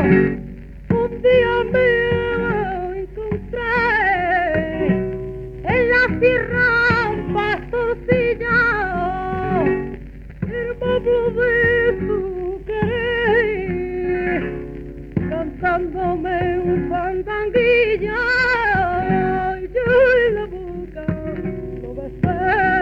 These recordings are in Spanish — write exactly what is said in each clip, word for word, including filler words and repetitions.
un día me encontré en la sierra pastorcillao, el pueblo de su querer, cantándome un fandanguillo, y yo en la boca lo besé.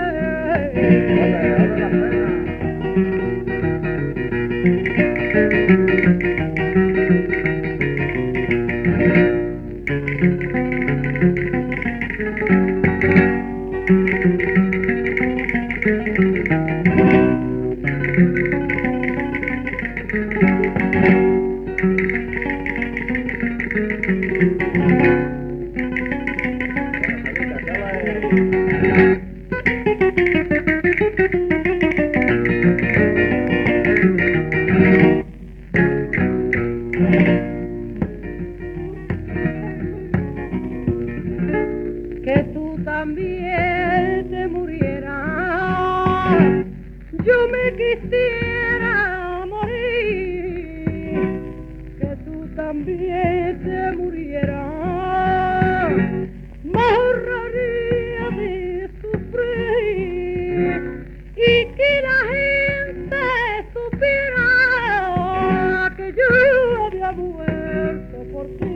Que tú también te murieras, yo me quisiera morir, que tú también te murieras, me ahorraría de sufrir y que la gente supiera que yo había muerto por ti.